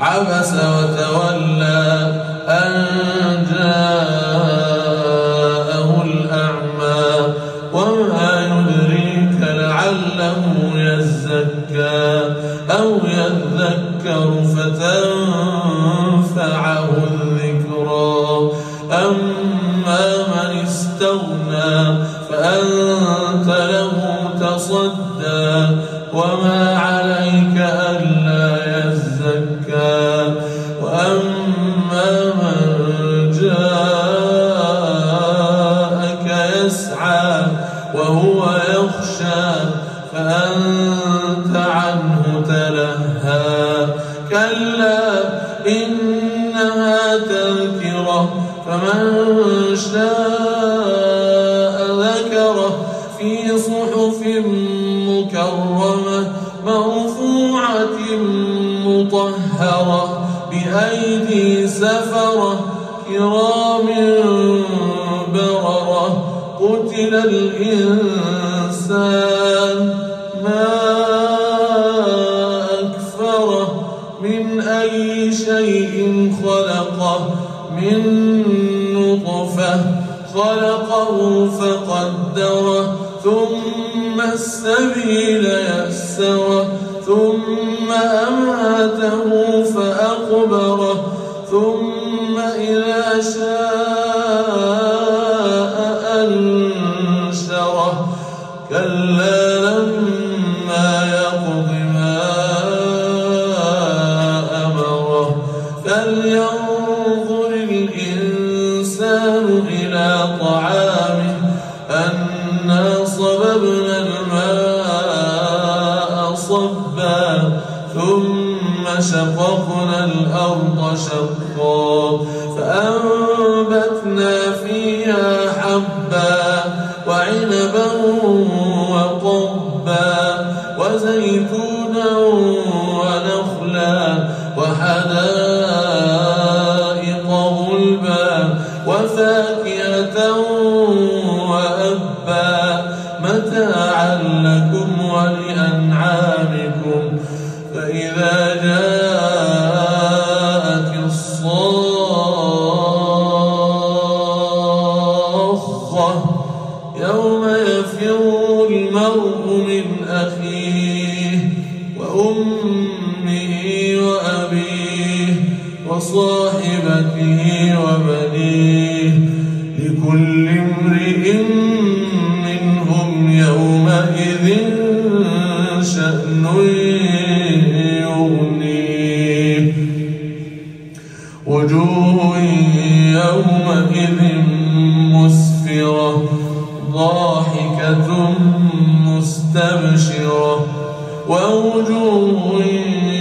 عبس وتولى أن جاءه الأعمى وما يدريك لعله يزكى أو يذكر فتنفعه الذكرى أما من استغنى فأنت له تصدى وما عليك ألا يزكى وأما من جاءك يسعى وهو يخشى فأنت عنه تلهى كلا إنها تذكرة فمن شاء ذكره في صحف مكرمة مرفوعة مطهرة بأيدي سفرة كرام بررة قتل الإنسان ما أكفره من أي شيء خلقه من نطفة خلقه فقدره ثم السبيل يسره ثم أماته فأقبره ثم إذا شاء أنشره كلا لما يقض ما أمره فلينظر الإنسان إلى طعامه أنا صببنا الماء صبا ثم شققنا الأرض شقا فأنبتنا فيها حبا وعنبا وقضبا وزيتونا ونخلا وحدائق غلبا وفاكهة وأبا متاعا لكم ولأنعامكم فإذا جاءت الصاخة يوم يفر المرء من أخيه وأمه وأبيه وصاحبته وبنيه لكل امرئ منهم يومئذ شأن يغنيه وجوه يومئذ مسفرة ضاحكة مستبشرة ووجوه